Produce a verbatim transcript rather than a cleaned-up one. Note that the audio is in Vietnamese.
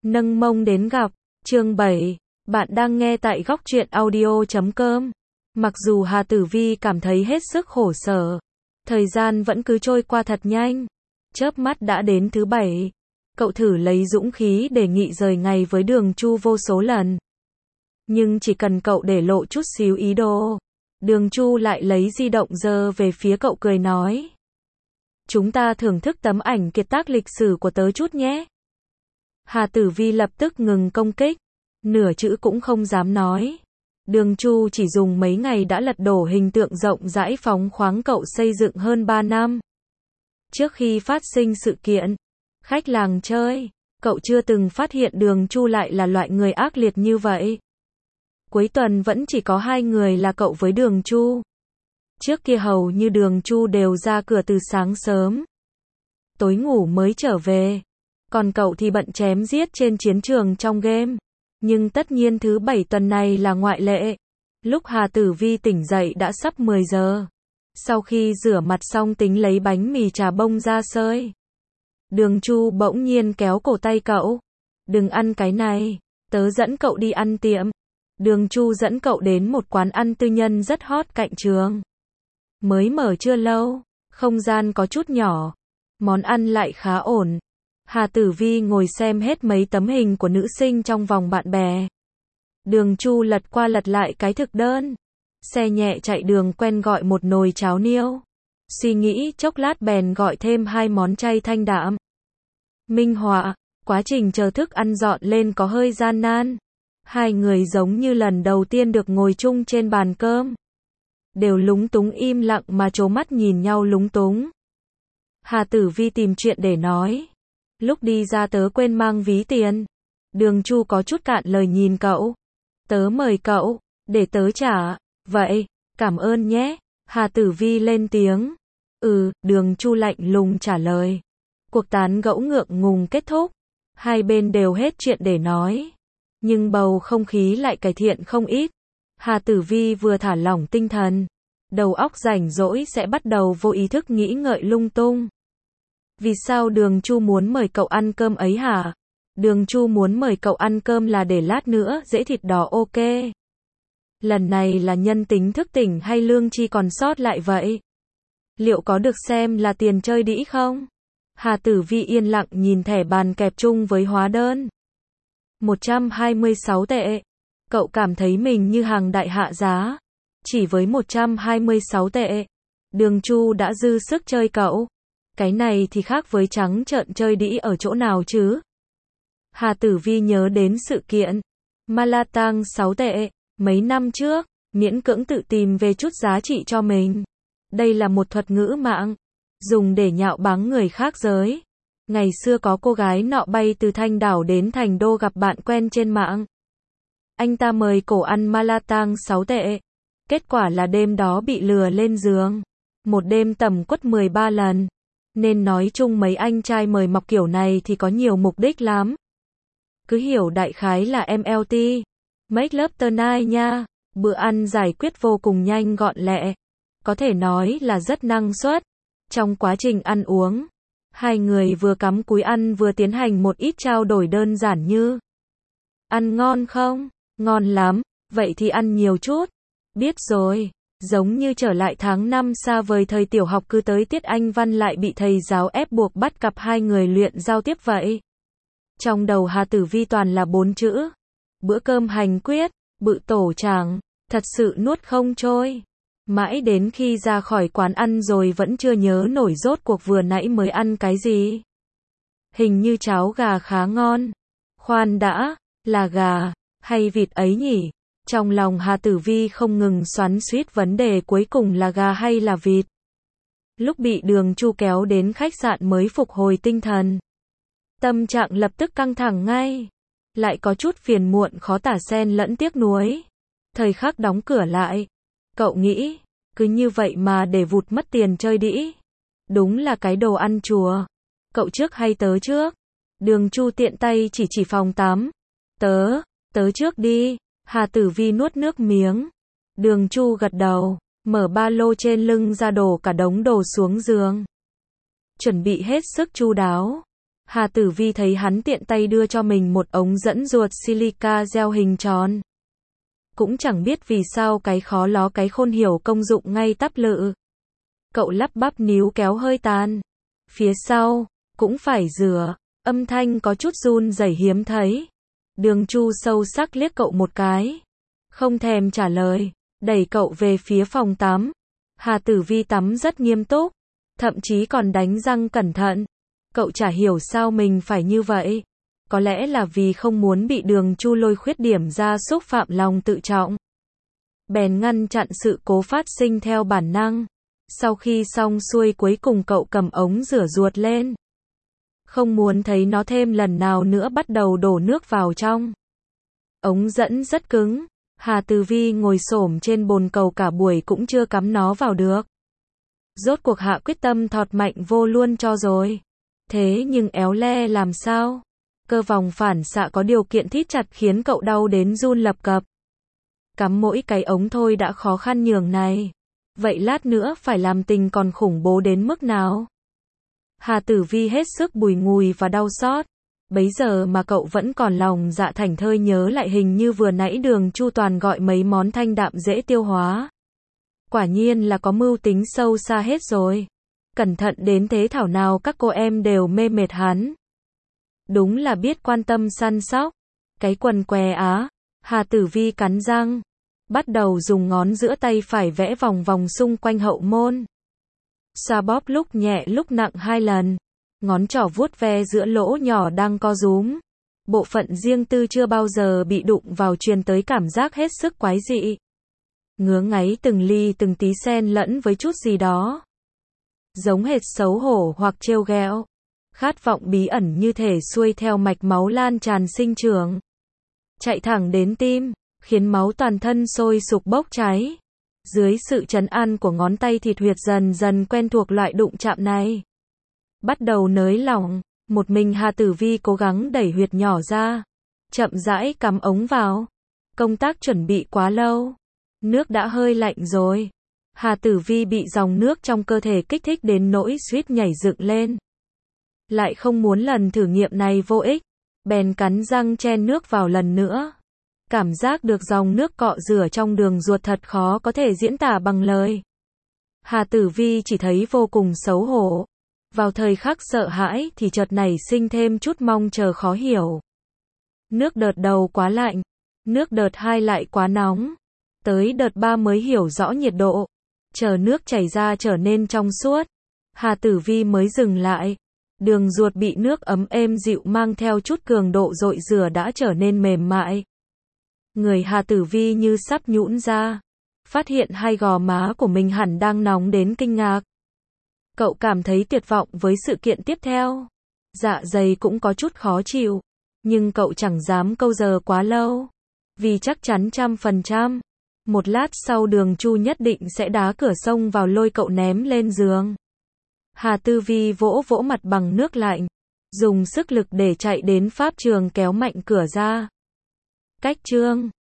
Nâng mông đến gặp, chương bảy, bạn đang nghe tại góc truyện audio chấm com. Mặc dù Hà Tử Vi cảm thấy hết sức khổ sở, thời gian vẫn cứ trôi qua thật nhanh. Chớp mắt đã đến thứ bảy. Cậu thử lấy dũng khí đề nghị rời ngày với Đường Chu vô số lần. Nhưng chỉ cần cậu để lộ chút xíu ý đồ, Đường Chu lại lấy di động giơ về phía cậu cười nói. Chúng ta thưởng thức tấm ảnh kiệt tác lịch sử của tớ chút nhé. Hà Tử Vi lập tức ngừng công kích, nửa chữ cũng không dám nói. Đường Chu chỉ dùng mấy ngày đã lật đổ hình tượng rộng rãi phóng khoáng cậu xây dựng hơn ba năm. Trước khi phát sinh sự kiện, khách làng chơi, cậu chưa từng phát hiện Đường Chu lại là loại người ác liệt như vậy. Cuối tuần vẫn chỉ có hai người là cậu với Đường Chu. Trước kia hầu như Đường Chu đều ra cửa từ sáng sớm, tối ngủ mới trở về. Còn cậu thì bận chém giết trên chiến trường trong game. Nhưng tất nhiên thứ bảy tuần này là ngoại lệ. Lúc Hà Tử Vi tỉnh dậy đã sắp mười giờ. Sau khi rửa mặt xong tính lấy bánh mì trà bông ra xơi, Đường Chu bỗng nhiên kéo cổ tay cậu. Đừng ăn cái này, tớ dẫn cậu đi ăn tiệm. Đường Chu dẫn cậu đến một quán ăn tư nhân rất hot cạnh trường. Mới mở chưa lâu, không gian có chút nhỏ, món ăn lại khá ổn. Hà Tử Vi ngồi xem hết mấy tấm hình của nữ sinh trong vòng bạn bè. Đường Chu lật qua lật lại cái thực đơn. Xe nhẹ chạy đường quen gọi một nồi cháo niêu. Suy nghĩ chốc lát bèn gọi thêm hai món chay thanh đạm. Minh họa, quá trình chờ thức ăn dọn lên có hơi gian nan. Hai người giống như lần đầu tiên được ngồi chung trên bàn cơm. Đều lúng túng im lặng mà trố mắt nhìn nhau lúng túng. Hà Tử Vi tìm chuyện để nói. Lúc đi ra tớ quên mang ví tiền. Đường Chu có chút cạn lời nhìn cậu. Tớ mời cậu, để tớ trả. Vậy, cảm ơn nhé. Hà Tử Vi lên tiếng. Ừ, Đường Chu lạnh lùng trả lời. Cuộc tán gẫu ngượng ngùng kết thúc. Hai bên đều hết chuyện để nói. Nhưng bầu không khí lại cải thiện không ít. Hà Tử Vi vừa thả lỏng tinh thần, đầu óc rảnh rỗi sẽ bắt đầu vô ý thức nghĩ ngợi lung tung. Vì sao Đường Chu muốn mời cậu ăn cơm ấy hả? Đường Chu muốn mời cậu ăn cơm là để lát nữa dễ thịt đỏ ok. Lần này là nhân tính thức tỉnh hay lương tri còn sót lại vậy? Liệu có được xem là tiền chơi đĩ không? Hà Tử Vi yên lặng nhìn thẻ bàn kẹp chung với hóa đơn. một trăm hai mươi sáu tệ. Cậu cảm thấy mình như hàng đại hạ giá. Chỉ với một trăm hai mươi sáu tệ, Đường Chu đã dư sức chơi cậu. Cái này thì khác với trắng trợn chơi đĩ ở chỗ nào chứ? Hà Tử Vi nhớ đến sự kiện Malatang sáu tệ, mấy năm trước, miễn cưỡng tự tìm về chút giá trị cho mình. Đây là một thuật ngữ mạng, dùng để nhạo báng người khác giới. Ngày xưa có cô gái nọ bay từ Thanh Đảo đến Thành Đô gặp bạn quen trên mạng. Anh ta mời cổ ăn Malatang sáu tệ. Kết quả là đêm đó bị lừa lên giường. Một đêm tầm quất mười ba lần. Nên nói chung mấy anh trai mời mọc kiểu này thì có nhiều mục đích lắm. Cứ hiểu đại khái là em lờ tê. Make love tonight nha. Bữa ăn giải quyết vô cùng nhanh gọn lẹ. Có thể nói là rất năng suất. Trong quá trình ăn uống, hai người vừa cắm cúi ăn vừa tiến hành một ít trao đổi đơn giản như: ăn ngon không? Ngon lắm. Vậy thì ăn nhiều chút. Biết rồi. Giống như trở lại tháng năm xa vời thời tiểu học, cứ tới tiết Anh văn lại bị thầy giáo ép buộc bắt cặp hai người luyện giao tiếp vậy. Trong đầu Hà Tử Vi toàn là bốn chữ: bữa cơm hành quyết, bự tổ tràng, thật sự nuốt không trôi. Mãi đến khi ra khỏi quán ăn rồi vẫn chưa nhớ nổi rốt cuộc vừa nãy mới ăn cái gì. Hình như cháo gà khá ngon. Khoan đã, là gà hay vịt ấy nhỉ? Trong lòng Hà Tử Vi không ngừng xoắn xuýt vấn đề cuối cùng là gà hay là vịt. Lúc bị Đường Chu kéo đến khách sạn mới phục hồi tinh thần. Tâm trạng lập tức căng thẳng ngay. Lại có chút phiền muộn khó tả xen lẫn tiếc nuối. Thời khắc đóng cửa lại, cậu nghĩ, cứ như vậy mà để vụt mất tiền chơi đĩ. Đúng là cái đồ ăn chùa. Cậu trước hay tớ trước? Đường Chu tiện tay chỉ chỉ phòng tắm. Tớ, tớ trước đi. Hà Tử Vi nuốt nước miếng. Đường Chu gật đầu, mở ba lô trên lưng ra đổ cả đống đồ xuống giường. Chuẩn bị hết sức chu đáo. Hà Tử Vi thấy hắn tiện tay đưa cho mình một ống dẫn ruột silica gel hình tròn. Cũng chẳng biết vì sao cái khó ló cái khôn hiểu công dụng ngay tắp lự. Cậu lắp bắp níu kéo hơi tàn. Phía sau, cũng phải rửa, âm thanh có chút run rẩy hiếm thấy. Đường Chu sâu sắc liếc cậu một cái. Không thèm trả lời, đẩy cậu về phía phòng tắm. Hà Tử Vi tắm rất nghiêm túc, thậm chí còn đánh răng cẩn thận. Cậu chả hiểu sao mình phải như vậy. Có lẽ là vì không muốn bị Đường Chu lôi khuyết điểm ra xúc phạm lòng tự trọng. Bèn ngăn chặn sự cố phát sinh theo bản năng. Sau khi xong xuôi cuối cùng cậu cầm ống rửa ruột lên. Không muốn thấy nó thêm lần nào nữa bắt đầu đổ nước vào trong. Ống dẫn rất cứng. Hà Tử Vi ngồi xổm trên bồn cầu cả buổi cũng chưa cắm nó vào được. Rốt cuộc hạ quyết tâm thọt mạnh vô luôn cho rồi. Thế nhưng éo le làm sao? Cơ vòng phản xạ có điều kiện thít chặt khiến cậu đau đến run lập cập. Cắm mỗi cái ống thôi đã khó khăn nhường này. Vậy lát nữa phải làm tình còn khủng bố đến mức nào? Hà Tử Vi hết sức bùi ngùi và đau xót. Bấy giờ mà cậu vẫn còn lòng dạ thảnh thơi nhớ lại hình như vừa nãy Đường Chu toàn gọi mấy món thanh đạm dễ tiêu hóa. Quả nhiên là có mưu tính sâu xa hết rồi. Cẩn thận đến thế thảo nào các cô em đều mê mệt hắn. Đúng là biết quan tâm săn sóc. Cái quần què á. Hà Tử Vi cắn răng. Bắt đầu dùng ngón giữa tay phải vẽ vòng vòng xung quanh hậu môn. Xoa bóp lúc nhẹ lúc nặng hai lần. Ngón trỏ vuốt ve giữa lỗ nhỏ đang co rúm. Bộ phận riêng tư chưa bao giờ bị đụng vào truyền tới cảm giác hết sức quái dị. Ngứa ngáy từng ly từng tí xen lẫn với chút gì đó. Giống hệt xấu hổ hoặc trêu ghẹo. Khát vọng bí ẩn như thể xuôi theo mạch máu lan tràn sinh trưởng. Chạy thẳng đến tim, khiến máu toàn thân sôi sục bốc cháy. Dưới sự trấn an của ngón tay thịt huyệt dần dần quen thuộc loại đụng chạm này. Bắt đầu nới lỏng, một mình Hà Tử Vi cố gắng đẩy huyệt nhỏ ra. Chậm rãi cắm ống vào. Công tác chuẩn bị quá lâu. Nước đã hơi lạnh rồi. Hà Tử Vi bị dòng nước trong cơ thể kích thích đến nỗi suýt nhảy dựng lên. Lại không muốn lần thử nghiệm này vô ích. Bèn cắn răng chen nước vào lần nữa. Cảm giác được dòng nước cọ rửa trong đường ruột thật khó có thể diễn tả bằng lời. Hà Tử Vi chỉ thấy vô cùng xấu hổ. Vào thời khắc sợ hãi thì chợt nảy sinh thêm chút mong chờ khó hiểu. Nước đợt đầu quá lạnh. Nước đợt hai lại quá nóng. Tới đợt ba mới hiểu rõ nhiệt độ. Chờ nước chảy ra trở nên trong suốt. Hà Tử Vi mới dừng lại. Đường ruột bị nước ấm êm dịu mang theo chút cường độ dội rửa đã trở nên mềm mại. Người Hà Tử Vi như sắp nhũn ra. Phát hiện hai gò má của mình hẳn đang nóng đến kinh ngạc. Cậu cảm thấy tuyệt vọng với sự kiện tiếp theo. Dạ dày cũng có chút khó chịu. Nhưng cậu chẳng dám câu giờ quá lâu. Vì chắc chắn trăm phần trăm. Một lát sau Đường Chu nhất định sẽ đá cửa xông vào lôi cậu ném lên giường. Hà Tử Vi vỗ vỗ mặt bằng nước lạnh. Dùng sức lực để chạy đến pháp trường kéo mạnh cửa ra. Cách chương